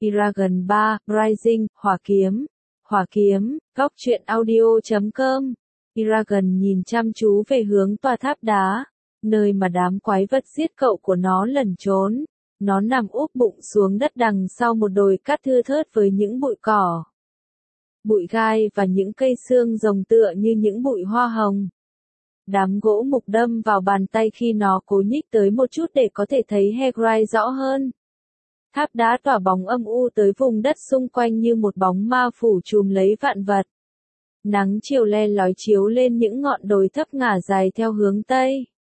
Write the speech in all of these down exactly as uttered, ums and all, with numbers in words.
Eragon ba, Rising, Hỏa Kiếm. Hỏa Kiếm, góc truyện audio chấm com. Eragon nhìn chăm chú về hướng tòa tháp đá, nơi mà đám quái vật giết cậu của nó lẩn trốn. Nó nằm úp bụng xuống đất đằng sau một đồi cát thưa thớt với những bụi cỏ, bụi gai và những cây xương rồng tựa như những bụi hoa hồng. Đám gỗ mục đâm vào bàn tay khi nó cố nhích tới một chút để có thể thấy Hagrid rõ hơn. Tháp đá tỏa bóng âm u tới vùng đất xung quanh như một bóng ma phủ trùm lấy vạn vật. Nắng chiều le lói chiếu lên những ngọn đồi thấp ngả dài theo hướng Tây.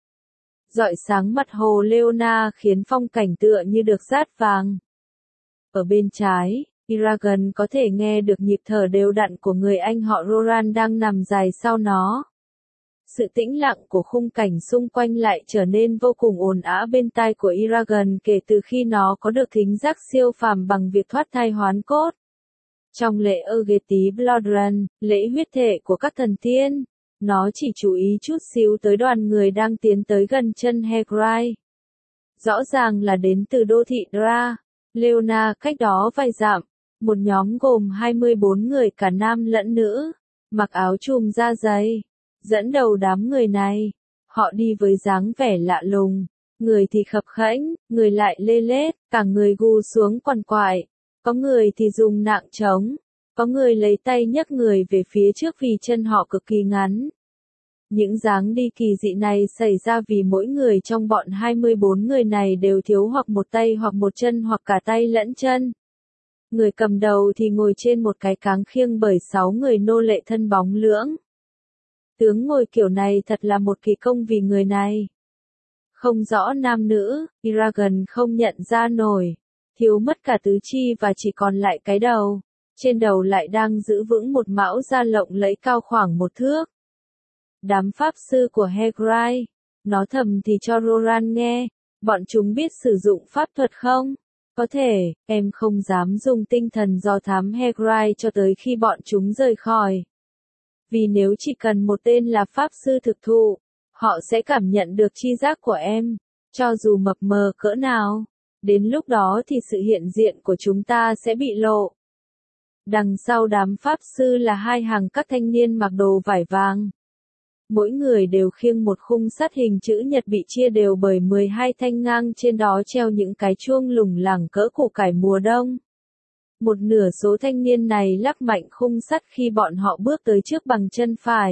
Rọi sáng mặt hồ Leona khiến phong cảnh tựa như được dát vàng. Ở bên trái, Eragon có thể nghe được nhịp thở đều đặn của người anh họ Roran đang nằm dài sau nó. Sự tĩnh lặng của khung cảnh xung quanh lại trở nên vô cùng ồn ào bên tai của Eragon kể từ khi nó có được thính giác siêu phàm bằng việc thoát thai hoán cốt. Trong lễ Ergeti Bloodrun, lễ huyết thể của các thần tiên, nó chỉ chú ý chút xíu tới đoàn người đang tiến tới gần chân Hagrid. Rõ ràng là đến từ đô thị Dra, Leona cách đó vài dặm, một nhóm gồm hai mươi bốn người cả nam lẫn nữ, mặc áo trùm da dày. Dẫn đầu đám người này, họ đi với dáng vẻ lạ lùng, người thì khập khẽnh, người lại lê lết, cả người gù xuống quằn quại, có người thì dùng nạng trống, có người lấy tay nhấc người về phía trước vì chân họ cực kỳ ngắn. Những dáng đi kỳ dị này xảy ra vì mỗi người trong bọn hai mươi bốn người này đều thiếu hoặc một tay hoặc một chân hoặc cả tay lẫn chân. Người cầm đầu thì ngồi trên một cái cáng khiêng bởi sáu người nô lệ thân bóng lưỡng. Tướng ngồi kiểu này thật là một kỳ công vì người này. Không rõ nam nữ, Eragon không nhận ra nổi, thiếu mất cả tứ chi và chỉ còn lại cái đầu. Trên đầu lại đang giữ vững một mão da lộng lẫy cao khoảng một thước. Đám pháp sư của Hagrid, nó thầm thì cho Roran nghe, bọn chúng biết sử dụng pháp thuật không? Có thể, em không dám dùng tinh thần do thám Hagrid cho tới khi bọn chúng rời khỏi. Vì nếu chỉ cần một tên là pháp sư thực thụ, họ sẽ cảm nhận được chi giác của em, cho dù mập mờ cỡ nào. Đến lúc đó thì sự hiện diện của chúng ta sẽ bị lộ. Đằng sau đám pháp sư là hai hàng các thanh niên mặc đồ vải vàng. Mỗi người đều khiêng một khung sắt hình chữ nhật bị chia đều bởi mười hai thanh ngang, trên đó treo những cái chuông lủng lẳng cỡ củ cải mùa đông. Một nửa số thanh niên này lắc mạnh khung sắt khi bọn họ bước tới trước bằng chân phải,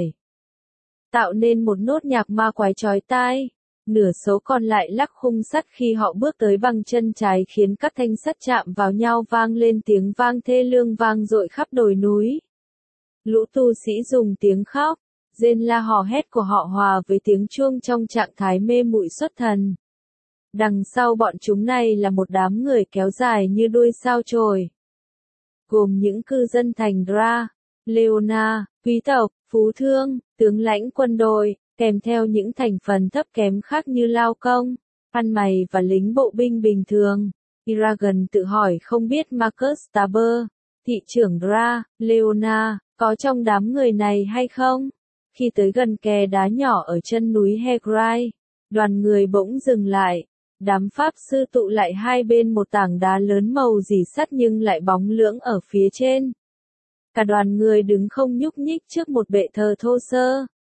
tạo nên một nốt nhạc ma quái chói tai. Nửa số còn lại lắc khung sắt khi họ bước tới bằng chân trái khiến các thanh sắt chạm vào nhau vang lên tiếng vang thê lương vang dội khắp đồi núi. Lũ tu sĩ dùng tiếng khóc, rên la hò hét của họ hòa với tiếng chuông trong trạng thái mê muội xuất thần. Đằng sau bọn chúng này là một đám người kéo dài như đuôi sao chổi, gồm những cư dân thành Dra, Leona, quý tộc, phú thương, tướng lãnh quân đội, kèm theo những thành phần thấp kém khác như lao công, ăn mày và lính bộ binh bình thường. Eragon tự hỏi không biết Marcus Taber, thị trưởng Dra, Leona, có trong đám người này hay không? Khi tới gần kè đá nhỏ ở chân núi Hagrid, đoàn người bỗng dừng lại. Đám pháp sư tụ lại hai bên một tảng đá lớn màu rỉ sắt nhưng lại bóng lưỡng ở phía trên. Cả đoàn người đứng không nhúc nhích trước một bệ thờ thô sơ.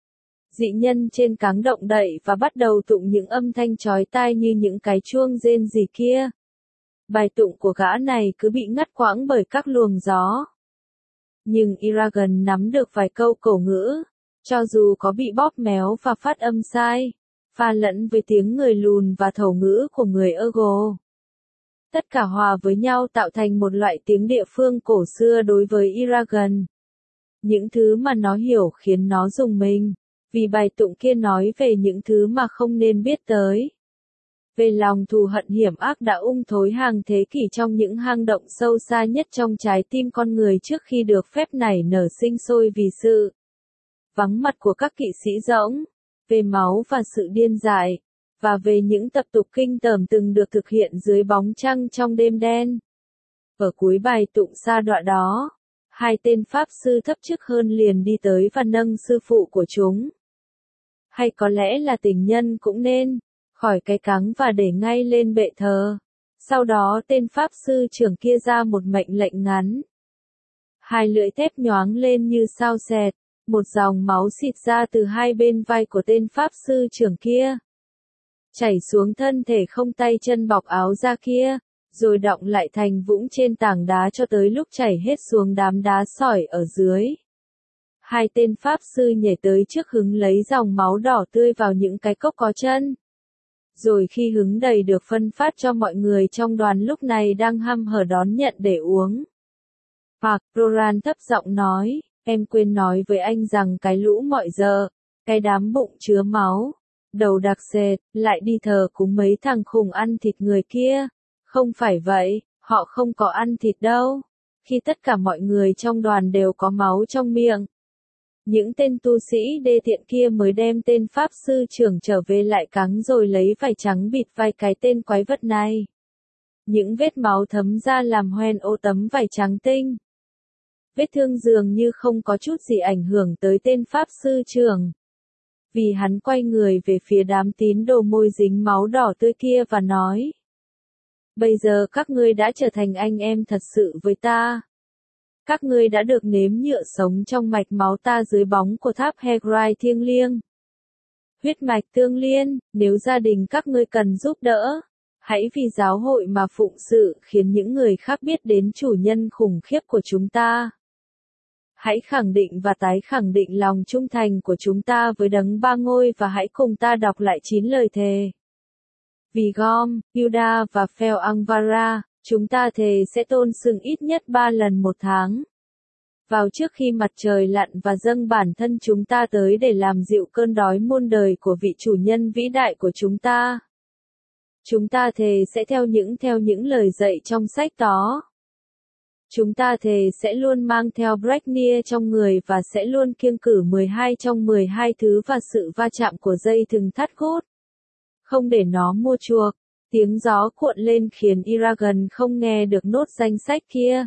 Dị nhân trên cáng động đậy và bắt đầu tụng những âm thanh chói tai như những cái chuông rên rỉ kia. Bài tụng của gã này cứ bị ngắt quãng bởi các luồng gió. Nhưng Eragon nắm được vài câu cổ ngữ, cho dù có bị bóp méo và phát âm sai, pha lẫn với tiếng người lùn và thổ ngữ của người Ergo. Tất cả hòa với nhau tạo thành một loại tiếng địa phương cổ xưa đối với Eragon. Những thứ mà nó hiểu khiến nó rùng mình, vì bài tụng kia nói về những thứ mà không nên biết tới. Về lòng thù hận hiểm ác đã ung thối hàng thế kỷ trong những hang động sâu xa nhất trong trái tim con người trước khi được phép nảy nở sinh sôi vì sự vắng mặt của các kỵ sĩ rỗng. Về máu và sự điên dại, và về những tập tục kinh tởm từng được thực hiện dưới bóng trăng trong đêm đen. Ở cuối bài tụng sa đọa đó, hai tên pháp sư thấp chức hơn liền đi tới và nâng sư phụ của chúng. Hay có lẽ là tình nhân cũng nên, khỏi cái cáng và để ngay lên bệ thờ. Sau đó tên pháp sư trưởng kia ra một mệnh lệnh ngắn. Hai lưỡi thép nhoáng lên như sao xẹt, một dòng máu xịt ra từ hai bên vai của tên pháp sư trưởng kia. Chảy xuống thân thể không tay chân bọc áo da kia, rồi đọng lại thành vũng trên tảng đá cho tới lúc chảy hết xuống đám đá sỏi ở dưới. Hai tên pháp sư nhảy tới trước hứng lấy dòng máu đỏ tươi vào những cái cốc có chân. Rồi khi hứng đầy được phân phát cho mọi người trong đoàn lúc này đang hăm hở đón nhận để uống. Park Roran thấp giọng nói, em quên nói với anh rằng cái lũ mọi giờ, cái đám bụng chứa máu, đầu đặc sệt, lại đi thờ cúng mấy thằng khùng ăn thịt người kia. Không phải vậy, họ không có ăn thịt đâu. Khi tất cả mọi người trong đoàn đều có máu trong miệng. Những tên tu sĩ đê tiện kia mới đem tên pháp sư trưởng trở về lại cắn rồi lấy vải trắng bịt vai cái tên quái vật này. Những vết máu thấm ra làm hoen ô tấm vải trắng tinh. Vết thương dường như không có chút gì ảnh hưởng tới tên pháp sư trưởng. Vì hắn quay người về phía đám tín đồ môi dính máu đỏ tươi kia và nói. Bây giờ các ngươi đã trở thành anh em thật sự với ta. Các ngươi đã được nếm nhựa sống trong mạch máu ta dưới bóng của tháp Hegrai thiêng liêng. Huyết mạch tương liên, nếu gia đình các ngươi cần giúp đỡ, hãy vì giáo hội mà phụng sự khiến những người khác biết đến chủ nhân khủng khiếp của chúng ta. Hãy khẳng định và tái khẳng định lòng trung thành của chúng ta với đấng ba ngôi và hãy cùng ta đọc lại chín lời thề. Vì Gom, Yuda và Phèo Angvara, chúng ta thề sẽ tôn sừng ít nhất ba lần một tháng. Vào trước khi mặt trời lặn và dâng bản thân chúng ta tới để làm dịu cơn đói muôn đời của vị chủ nhân vĩ đại của chúng ta. Chúng ta thề sẽ theo những theo những lời dạy trong sách đó. Chúng ta thề sẽ luôn mang theo Breknia trong người và sẽ luôn kiêng cử mười hai trong mười hai thứ và sự va chạm của dây thừng thắt gút. Không để nó mua chuộc. Tiếng gió cuộn lên khiến Eragon không nghe được nốt danh sách kia.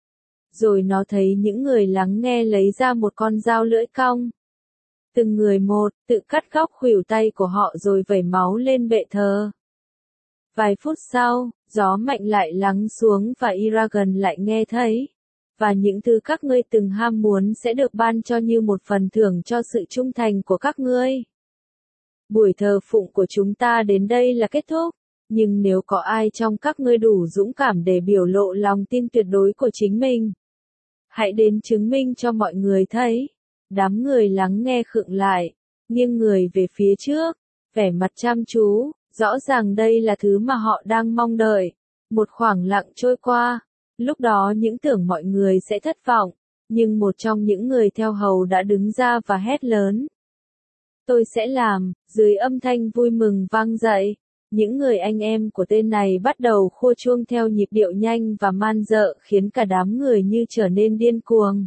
Rồi nó thấy những người lắng nghe lấy ra một con dao lưỡi cong. Từng người một, tự cắt góc khuỷu tay của họ rồi vẩy máu lên bệ thờ. Vài phút sau, gió mạnh lại lắng xuống và Eragon lại nghe thấy. Và những thứ các ngươi từng ham muốn sẽ được ban cho như một phần thưởng cho sự trung thành của các ngươi. Buổi thờ phụng của chúng ta đến đây là kết thúc. Nhưng nếu có ai trong các ngươi đủ dũng cảm để biểu lộ lòng tin tuyệt đối của chính mình, hãy đến chứng minh cho mọi người thấy. Đám người lắng nghe khựng lại, nghiêng người về phía trước, vẻ mặt chăm chú, rõ ràng đây là thứ mà họ đang mong đợi. Một khoảng lặng trôi qua, lúc đó những tưởng mọi người sẽ thất vọng, nhưng một trong những người theo hầu đã đứng ra và hét lớn. Tôi sẽ làm, dưới âm thanh vui mừng vang dậy. Những người anh em của tên này bắt đầu khua chuông theo nhịp điệu nhanh và man dợ khiến cả đám người như trở nên điên cuồng.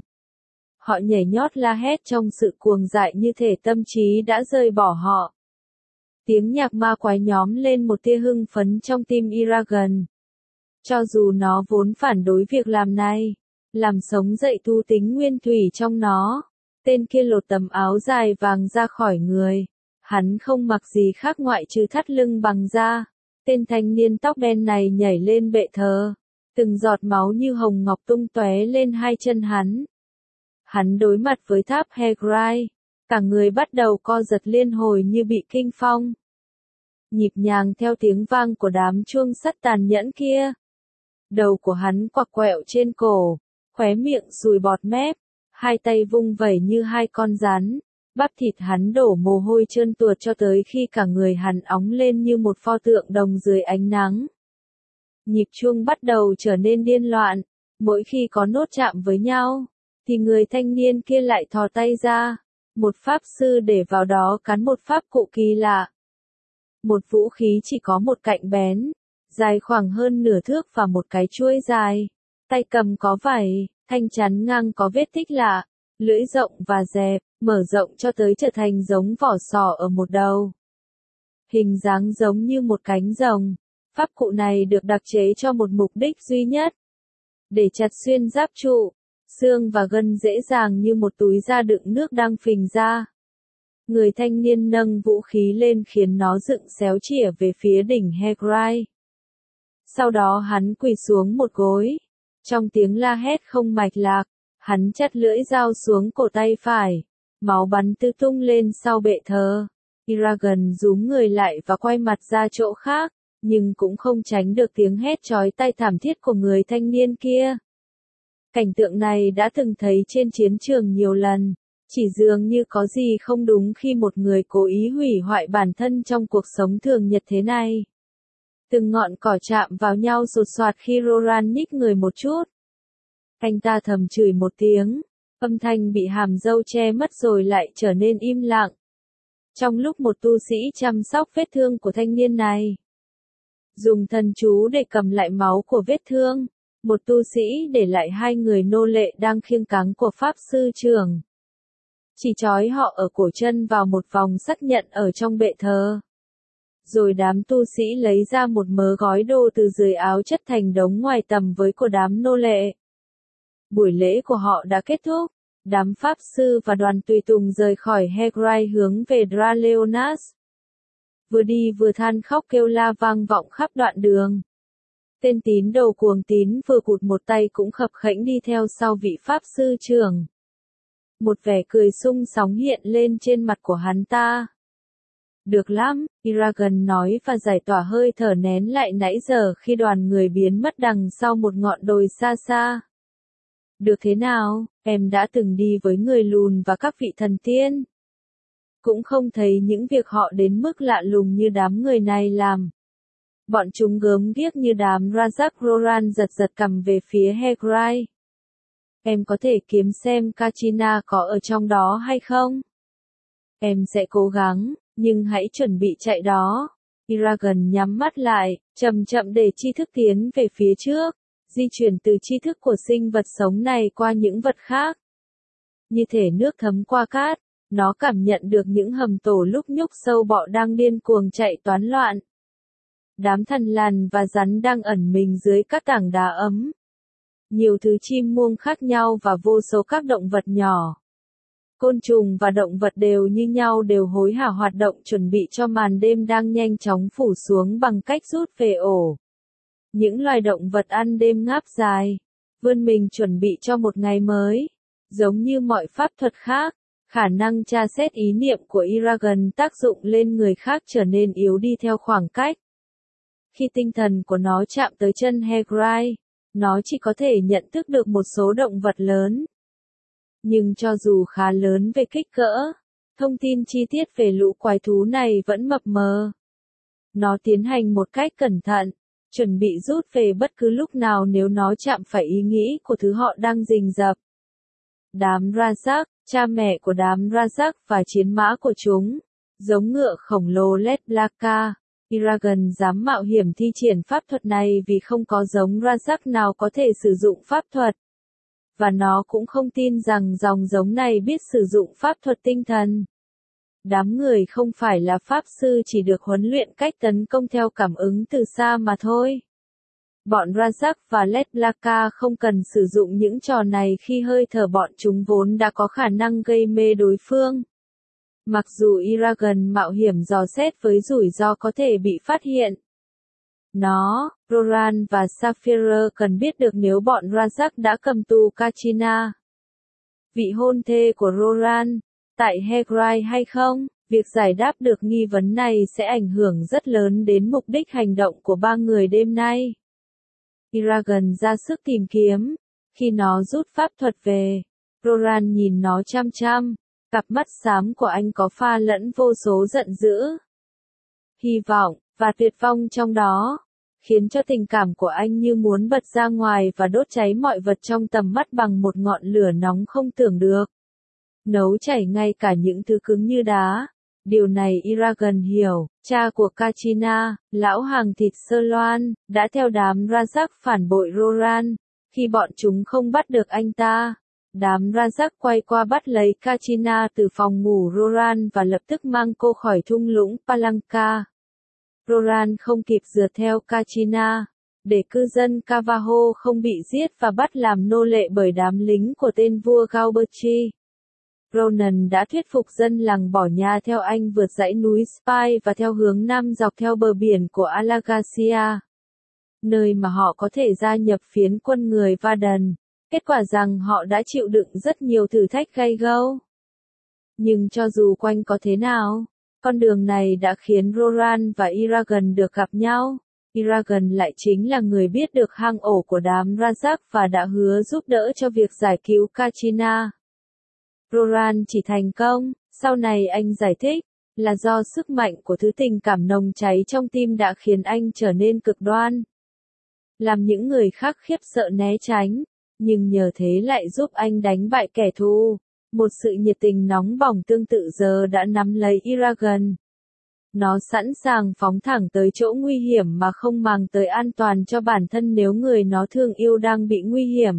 Họ nhảy nhót la hét trong sự cuồng dại như thể tâm trí đã rời bỏ họ. Tiếng nhạc ma quái nhóm lên một tia hưng phấn trong tim Eragon. Cho dù nó vốn phản đối việc làm này, làm sống dậy thú tính nguyên thủy trong nó, tên kia lột tấm áo dài vàng ra khỏi người. Hắn không mặc gì khác ngoại trừ thắt lưng bằng da. Tên thanh niên tóc đen này nhảy lên bệ thờ. Từng giọt máu như hồng ngọc tung tóe lên hai chân hắn. Hắn đối mặt với tháp Hegrai. Cả người bắt đầu co giật liên hồi như bị kinh phong. Nhịp nhàng theo tiếng vang của đám chuông sắt tàn nhẫn kia. Đầu của hắn quặc quẹo trên cổ. Khóe miệng sùi bọt mép. Hai tay vung vẩy như hai con rắn. Bắp thịt hắn đổ mồ hôi trơn tuột cho tới khi cả người hắn óng lên như một pho tượng đồng dưới ánh nắng. Nhịp chuông bắt đầu trở nên điên loạn. Mỗi khi có nốt chạm với nhau, thì người thanh niên kia lại thò tay ra. Một pháp sư để vào đó cắn một pháp cụ kỳ lạ. Một vũ khí chỉ có một cạnh bén, dài khoảng hơn nửa thước và một cái chuôi dài. Tay cầm có vảy, thanh chắn ngang có vết tích lạ, lưỡi rộng và dẹp, mở rộng cho tới trở thành giống vỏ sò ở một đầu. Hình dáng giống như một cánh rồng. Pháp cụ này được đặc chế cho một mục đích duy nhất. Để chặt xuyên giáp trụ, xương và gân dễ dàng như một túi da đựng nước đang phình ra. Người thanh niên nâng vũ khí lên khiến nó dựng xéo chĩa về phía đỉnh Hegrai. Sau đó hắn quỳ xuống một gối. Trong tiếng la hét không mạch lạc, hắn chắt lưỡi dao xuống cổ tay phải. Máu bắn tứ tung lên sau bệ thờ. Eragon rúm người lại và quay mặt ra chỗ khác, nhưng cũng không tránh được tiếng hét chói tai thảm thiết của người thanh niên kia. Cảnh tượng này đã từng thấy trên chiến trường nhiều lần, chỉ dường như có gì không đúng khi một người cố ý hủy hoại bản thân trong cuộc sống thường nhật thế này. Từng ngọn cỏ chạm vào nhau sột soạt khi Roran nhích người một chút. Anh ta thầm chửi một tiếng, âm thanh bị hàm râu che mất rồi lại trở nên im lặng. Trong lúc một tu sĩ chăm sóc vết thương của thanh niên này, dùng thần chú để cầm lại máu của vết thương, một tu sĩ để lại hai người nô lệ đang khiêng cáng của pháp sư trưởng. Chỉ trói họ ở cổ chân vào một vòng sắt nhận ở trong bệ thờ. Rồi đám tu sĩ lấy ra một mớ gói đồ từ dưới áo chất thành đống ngoài tầm với của đám nô lệ. Buổi lễ của họ đã kết thúc, đám pháp sư và đoàn tùy tùng rời khỏi Hegrai hướng về Dra Leonas. Vừa đi vừa than khóc kêu la vang vọng khắp đoạn đường. Tên tín đồ cuồng tín vừa cụt một tay cũng khập khễnh đi theo sau vị pháp sư trưởng. Một vẻ cười sung sóng hiện lên trên mặt của hắn ta. Được lắm, Eragon nói và giải tỏa hơi thở nén lại nãy giờ khi đoàn người biến mất đằng sau một ngọn đồi xa xa. Được thế nào, em đã từng đi với người lùn và các vị thần tiên. Cũng không thấy những việc họ đến mức lạ lùng như đám người này làm. Bọn chúng gớm ghiếc như đám Rajak Roran giật giật cằm về phía Hegrai. Em có thể kiếm xem Kachina có ở trong đó hay không? Em sẽ cố gắng, nhưng hãy chuẩn bị chạy đó. Eragon nhắm mắt lại, chậm chậm để tri thức tiến về phía trước, di chuyển từ tri thức của sinh vật sống này qua những vật khác. Như thể nước thấm qua cát, nó cảm nhận được những hầm tổ lúc nhúc sâu bọ đang điên cuồng chạy toán loạn. Đám thần lằn và rắn đang ẩn mình dưới các tảng đá ấm. Nhiều thứ chim muông khác nhau và vô số các động vật nhỏ. Côn trùng và động vật đều như nhau đều hối hả hoạt động chuẩn bị cho màn đêm đang nhanh chóng phủ xuống bằng cách rút về ổ. Những loài động vật ăn đêm ngáp dài, vươn mình chuẩn bị cho một ngày mới. Giống như mọi pháp thuật khác, khả năng tra xét ý niệm của Eragon tác dụng lên người khác trở nên yếu đi theo khoảng cách. Khi tinh thần của nó chạm tới chân Hegrai, nó chỉ có thể nhận thức được một số động vật lớn. Nhưng cho dù khá lớn về kích cỡ, thông tin chi tiết về lũ quái thú này vẫn mập mờ. Nó tiến hành một cách cẩn thận, chuẩn bị rút về bất cứ lúc nào nếu nó chạm phải ý nghĩ của thứ họ đang rình rập. Đám Rajak, cha mẹ của đám Rajak và chiến mã của chúng, giống ngựa khổng lồ Letblaka. Eragon dám mạo hiểm thi triển pháp thuật này vì không có giống Rajak nào có thể sử dụng pháp thuật. Và nó cũng không tin rằng dòng giống này biết sử dụng pháp thuật tinh thần. Đám người không phải là pháp sư chỉ được huấn luyện cách tấn công theo cảm ứng từ xa mà thôi. Bọn Rajak và Letblaka không cần sử dụng những trò này khi hơi thở bọn chúng vốn đã có khả năng gây mê đối phương. Mặc dù Eragon mạo hiểm dò xét với rủi ro có thể bị phát hiện. Nó, Roran và Sapphire cần biết được nếu bọn Rajak đã cầm tù Kachina, vị hôn thê của Roran, tại Hegrai hay không. Việc giải đáp được nghi vấn này sẽ ảnh hưởng rất lớn đến mục đích hành động của ba người đêm nay. Eragon ra sức tìm kiếm. Khi nó rút pháp thuật về, Roran nhìn nó chăm chăm. Cặp mắt xám của anh có pha lẫn vô số giận dữ, hy vọng, và tuyệt vọng trong đó, khiến cho tình cảm của anh như muốn bật ra ngoài và đốt cháy mọi vật trong tầm mắt bằng một ngọn lửa nóng không tưởng được. Nấu chảy ngay cả những thứ cứng như đá. Điều này Eragon hiểu, cha của Kachina, lão hàng thịt Sơ Loan, đã theo đám Rajak phản bội Roran. Khi bọn chúng không bắt được anh ta, đám Rajak quay qua bắt lấy Kachina từ phòng ngủ Roran và lập tức mang cô khỏi thung lũng Palanca. Roran không kịp rượt theo Kachina, để cư dân Cavaho không bị giết và bắt làm nô lệ bởi đám lính của tên vua Galberchi. Ronan đã thuyết phục dân làng bỏ nhà theo anh vượt dãy núi Spy và theo hướng nam dọc theo bờ biển của Alagacia. nơi mà họ có thể gia nhập phiến quân người Vardan. Kết quả rằng họ đã chịu đựng rất nhiều thử thách gay go. Nhưng cho dù quanh có thế nào, con đường này đã khiến Roran và Eragon được gặp nhau. Eragon lại chính là người biết được hang ổ của đám Rajak và đã hứa giúp đỡ cho việc giải cứu Kachina. Roran chỉ thành công, sau này anh giải thích, là do sức mạnh của thứ tình cảm nồng cháy trong tim đã khiến anh trở nên cực đoan. Làm những người khác khiếp sợ né tránh, nhưng nhờ thế lại giúp anh đánh bại kẻ thù. Một sự nhiệt tình nóng bỏng tương tự giờ đã nắm lấy Eragon. Nó sẵn sàng phóng thẳng tới chỗ nguy hiểm mà không màng tới an toàn cho bản thân nếu người nó thương yêu đang bị nguy hiểm.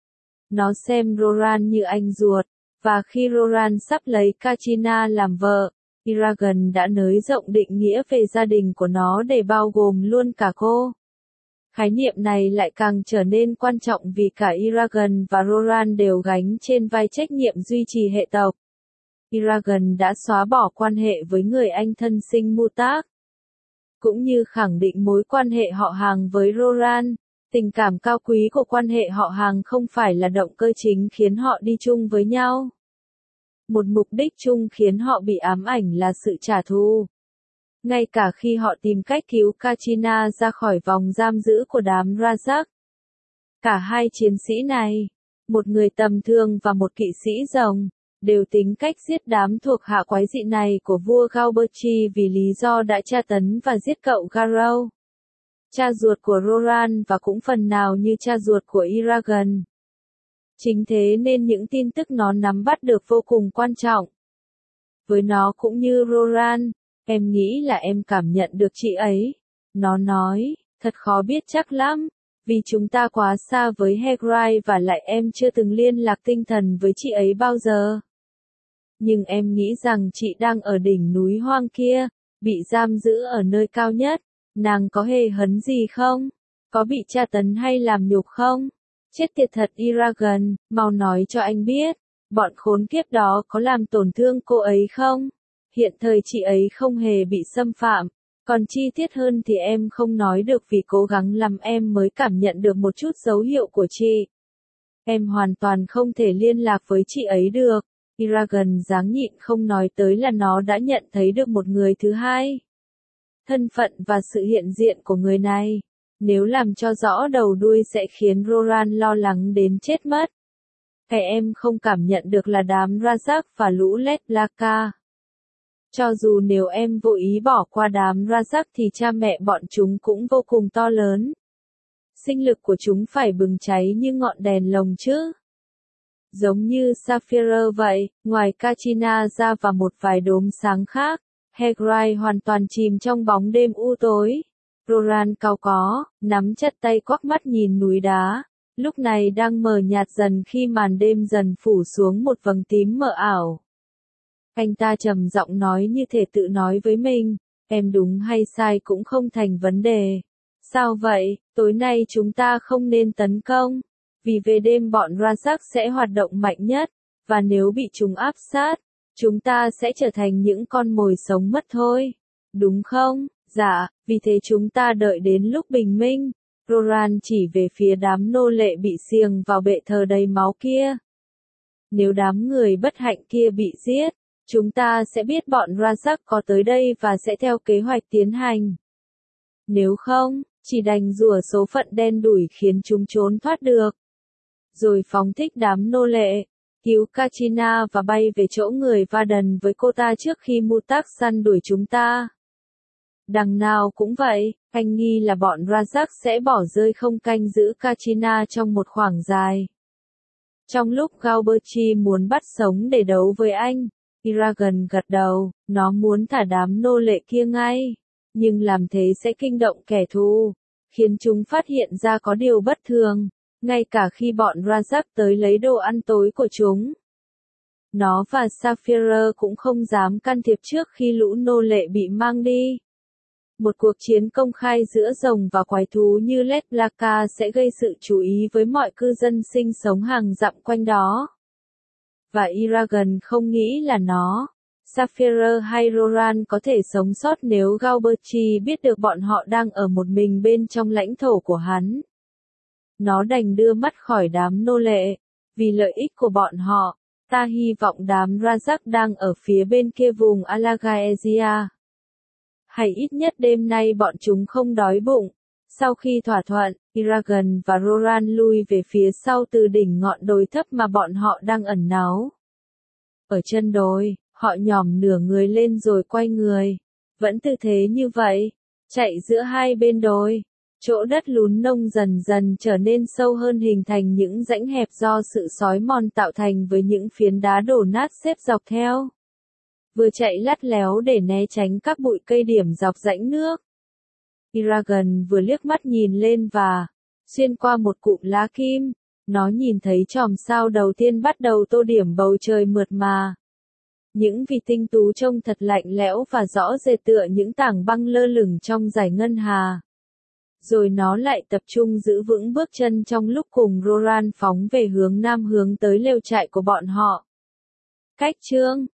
Nó xem Roran như anh ruột, và khi Roran sắp lấy Kachina làm vợ, Eragon đã nới rộng định nghĩa về gia đình của nó để bao gồm luôn cả cô. Khái niệm này lại càng trở nên quan trọng vì cả Eragon và Roran đều gánh trên vai trách nhiệm duy trì hệ tộc. Eragon đã xóa bỏ quan hệ với người anh thân sinh Mutak, cũng như khẳng định mối quan hệ họ hàng với Roran. Tình cảm cao quý của quan hệ họ hàng không phải là động cơ chính khiến họ đi chung với nhau. Một mục đích chung khiến họ bị ám ảnh là sự trả thù. Ngay cả khi họ tìm cách cứu Kachina ra khỏi vòng giam giữ của đám Rajak. Cả hai chiến sĩ này, một người tầm thường và một kỵ sĩ rồng, đều tính cách giết đám thuộc hạ quái dị này của vua Galberchi vì lý do đã tra tấn và giết cậu Garrow, cha ruột của Roran và cũng phần nào như cha ruột của Eragon. Chính thế nên những tin tức nó nắm bắt được vô cùng quan trọng. Với nó cũng như Roran, em nghĩ là em cảm nhận được chị ấy. Nó nói, thật khó biết chắc lắm, vì chúng ta quá xa với Hegrai và lại em chưa từng liên lạc tinh thần với chị ấy bao giờ. Nhưng em nghĩ rằng chị đang ở đỉnh núi hoang kia, bị giam giữ ở nơi cao nhất. Nàng có hề hấn gì không? Có bị tra tấn hay làm nhục không? Chết tiệt thật Eragon, mau nói cho anh biết, bọn khốn kiếp đó có làm tổn thương cô ấy không? Hiện thời chị ấy không hề bị xâm phạm, còn chi tiết hơn thì em không nói được vì cố gắng lắm em mới cảm nhận được một chút dấu hiệu của chị. Em hoàn toàn không thể liên lạc với chị ấy được. Eragon dáng nhịn không nói tới là nó đã nhận thấy được một người thứ hai. Thân phận và sự hiện diện của người này, nếu làm cho rõ đầu đuôi sẽ khiến Roran lo lắng đến chết mất. Hay em không cảm nhận được là đám Rajak và lũ Letlaka? Cho dù nếu em vô ý bỏ qua đám Rajak thì cha mẹ bọn chúng cũng vô cùng to lớn. Sinh lực của chúng phải bừng cháy như ngọn đèn lồng chứ. Giống như Sapphire vậy, ngoài Kachina ra và một vài đốm sáng khác, Hegrai hoàn toàn chìm trong bóng đêm u tối. Roran cau có, nắm chặt tay quắc mắt nhìn núi đá, lúc này đang mờ nhạt dần khi màn đêm dần phủ xuống một vầng tím mờ ảo. Anh ta trầm giọng nói như thể tự nói với mình, em đúng hay sai cũng không thành vấn đề. Sao vậy, tối nay chúng ta không nên tấn công, vì về đêm bọn Rajak sẽ hoạt động mạnh nhất, và nếu bị chúng áp sát, chúng ta sẽ trở thành những con mồi sống mất thôi. Đúng không? Dạ, vì thế chúng ta đợi đến lúc bình minh. Roran chỉ về phía đám nô lệ bị xiềng vào bệ thờ đầy máu kia. Nếu đám người bất hạnh kia bị giết, chúng ta sẽ biết bọn Rajak có tới đây và sẽ theo kế hoạch tiến hành. Nếu không, chỉ đành rủa số phận đen đủi khiến chúng trốn thoát được. Rồi phóng thích đám nô lệ, cứu Kachina và bay về chỗ người Vardan với cô ta trước khi Mutak săn đuổi chúng ta. Đằng nào cũng vậy, anh nghi là bọn Rajak sẽ bỏ rơi không canh giữ Kachina trong một khoảng dài. Trong lúc Galberchi muốn bắt sống để đấu với anh, Eragon gật đầu, nó muốn thả đám nô lệ kia ngay. Nhưng làm thế sẽ kinh động kẻ thù, khiến chúng phát hiện ra có điều bất thường, ngay cả khi bọn Rajak tới lấy đồ ăn tối của chúng. Nó và Sapphire cũng không dám can thiệp trước khi lũ nô lệ bị mang đi. Một cuộc chiến công khai giữa rồng và quái thú như Letlaka sẽ gây sự chú ý với mọi cư dân sinh sống hàng dặm quanh đó. Và Eragon không nghĩ là nó Sapphire hay Roran có thể sống sót nếu Galberti biết được bọn họ đang ở một mình bên trong lãnh thổ của hắn. Nó đành đưa mắt khỏi đám nô lệ. Vì lợi ích của bọn họ, ta hy vọng đám Rajak đang ở phía bên kia vùng Alagaezia. Hay ít nhất đêm nay bọn chúng không đói bụng. Sau khi thỏa thuận, Eragon và Roran lui về phía sau từ đỉnh ngọn đồi thấp mà bọn họ đang ẩn náu. Ở chân đồi, họ nhòm nửa người lên rồi quay người. Vẫn tư thế như vậy, chạy giữa hai bên đồi. Chỗ đất lún nông dần dần trở nên sâu hơn, hình thành những rãnh hẹp do sự xói mòn tạo thành với những phiến đá đổ nát xếp dọc theo. Vừa chạy lắt léo để né tránh các bụi cây điểm dọc rãnh nước. Eragon vừa liếc mắt nhìn lên và, xuyên qua một cụm lá kim, nó nhìn thấy chòm sao đầu tiên bắt đầu tô điểm bầu trời mượt mà. Những vì tinh tú trông thật lạnh lẽo và rõ rệt tựa những tảng băng lơ lửng trong dải ngân hà. Rồi nó lại tập trung giữ vững bước chân trong lúc cùng Roran phóng về hướng nam hướng tới lều trại của bọn họ. Cách chương